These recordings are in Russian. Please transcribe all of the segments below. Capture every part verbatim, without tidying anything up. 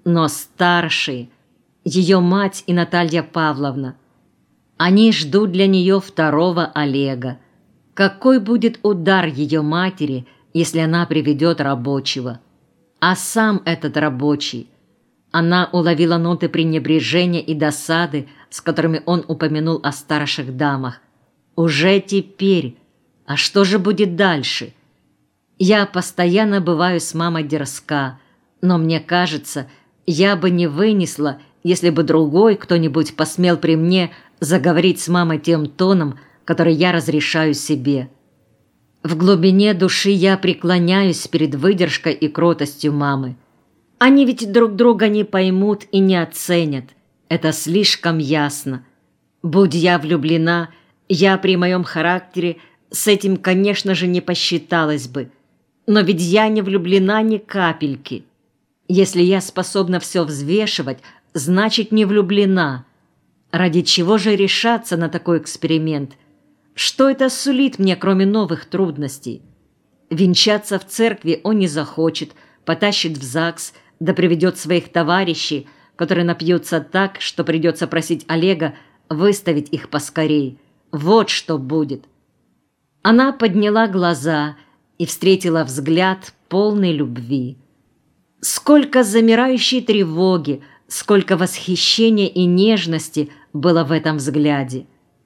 Но старшие, ее мать и Наталья Павловна, они ждут для нее второго Олега. Какой будет удар ее матери, если она приведет рабочего? А сам этот рабочий... Она уловила ноты пренебрежения и досады, с которыми он упомянул о старших дамах. Уже теперь. А что же будет дальше? Я постоянно бываю с мамой дерзка, но мне кажется, я бы не вынесла, если бы другой кто-нибудь посмел при мне заговорить с мамой тем тоном, который я разрешаю себе. В глубине души я преклоняюсь перед выдержкой и кротостью мамы. Они ведь друг друга не поймут и не оценят. Это слишком ясно. Будь я влюблена, я при моем характере с этим, конечно же, не посчиталась бы. Но ведь я не влюблена ни капельки. Если я способна все взвешивать, значит, не влюблена. Ради чего же решаться на такой эксперимент? Что это сулит мне, кроме новых трудностей? Венчаться в церкви он не захочет, потащит в ЗАГС, да приведет своих товарищей, которые напьются так, что придется просить Олега выставить их поскорей. Вот что будет. Она подняла глаза и встретила взгляд полной любви. Сколько замирающей тревоги, сколько восхищения и нежности было в этом взгляде.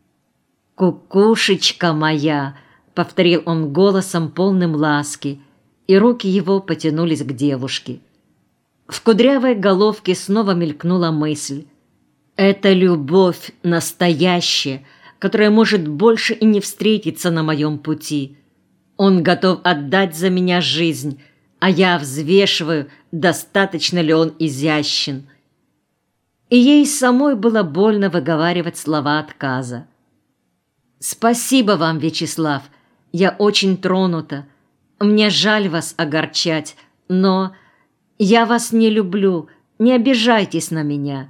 «Кукушечка моя!» — повторил он голосом, полным ласки, и руки его потянулись к девушке. В кудрявой головке снова мелькнула мысль. «Это любовь настоящая, которая может больше и не встретиться на моем пути. Он готов отдать за меня жизнь, а я взвешиваю, достаточно ли он изящен». И ей самой было больно выговаривать слова отказа. «Спасибо вам, Вячеслав, я очень тронута. Мне жаль вас огорчать, но я вас не люблю, не обижайтесь на меня».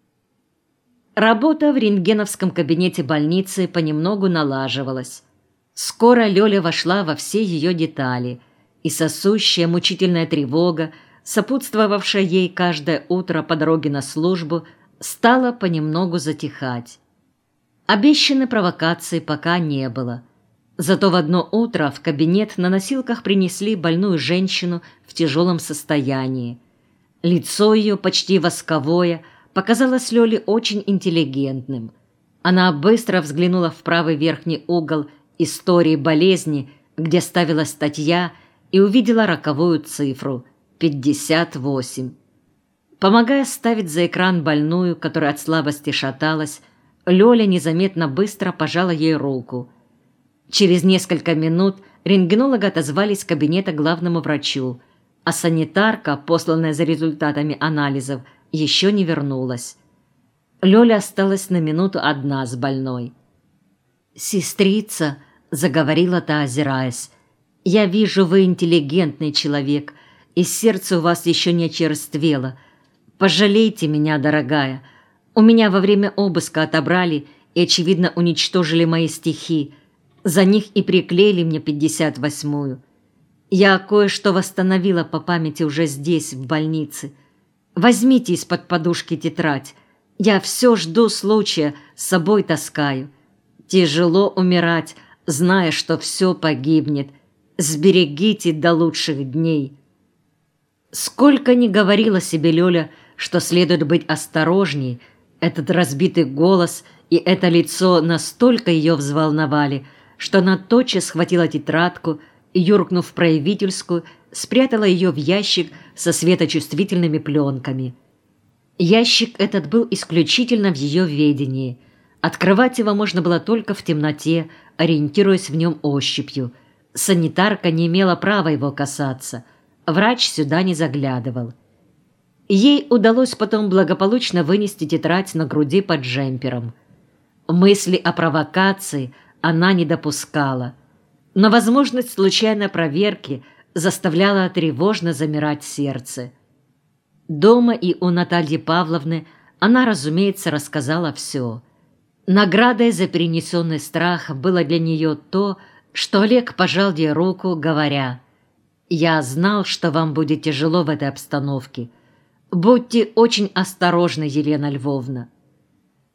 Работа в рентгеновском кабинете больницы понемногу налаживалась. Скоро Лёля вошла во все ее детали, и сосущая мучительная тревога, сопутствовавшая ей каждое утро по дороге на службу, стала понемногу затихать. Обещанной провокации пока не было. Зато в одно утро в кабинет на носилках принесли больную женщину в тяжелом состоянии. Лицо ее, почти восковое, показалось Лёле очень интеллигентным. Она быстро взглянула в правый верхний угол истории болезни, где ставилась статья, и увидела роковую цифру – пятьдесят восемь. Помогая ставить за экран больную, которая от слабости шаталась, Лёля незаметно быстро пожала ей руку. Через несколько минут рентгенологи отозвались с кабинета главному врачу, а санитарка, посланная за результатами анализов, еще не вернулась. Лёля осталась на минуту одна с больной. «Сестрица», — заговорила та, озираясь, — «я вижу, вы интеллигентный человек, и сердце у вас еще не очерствело. Пожалейте меня, дорогая. У меня во время обыска отобрали и, очевидно, уничтожили мои стихи. За них и приклеили мне пятьдесят восьмую. Я кое-что восстановила по памяти уже здесь, в больнице. Возьмите из-под подушки тетрадь. Я все жду случая, с собой таскаю. Тяжело умирать, зная, что все погибнет. Сберегите до лучших дней». Сколько ни говорила себе Лёля, что следует быть осторожней, этот разбитый голос и это лицо настолько ее взволновали, что она тотчас схватила тетрадку и, юркнув в проявительскую, спрятала ее в ящик со светочувствительными пленками. Ящик этот был исключительно в ее ведении. Открывать его можно было только в темноте, ориентируясь в нем ощупью. Санитарка не имела права его касаться. Врач сюда не заглядывал. Ей удалось потом благополучно вынести тетрадь на груди под джемпером. Мысли о провокации она не допускала, но возможность случайной проверки заставляла тревожно замирать сердце. Дома и у Натальи Павловны она, разумеется, рассказала все. Наградой за перенесенный страх было для нее то, что Олег пожал ей руку, говоря: «Я знал, что вам будет тяжело в этой обстановке, Будьте очень осторожны, Елена Львовна.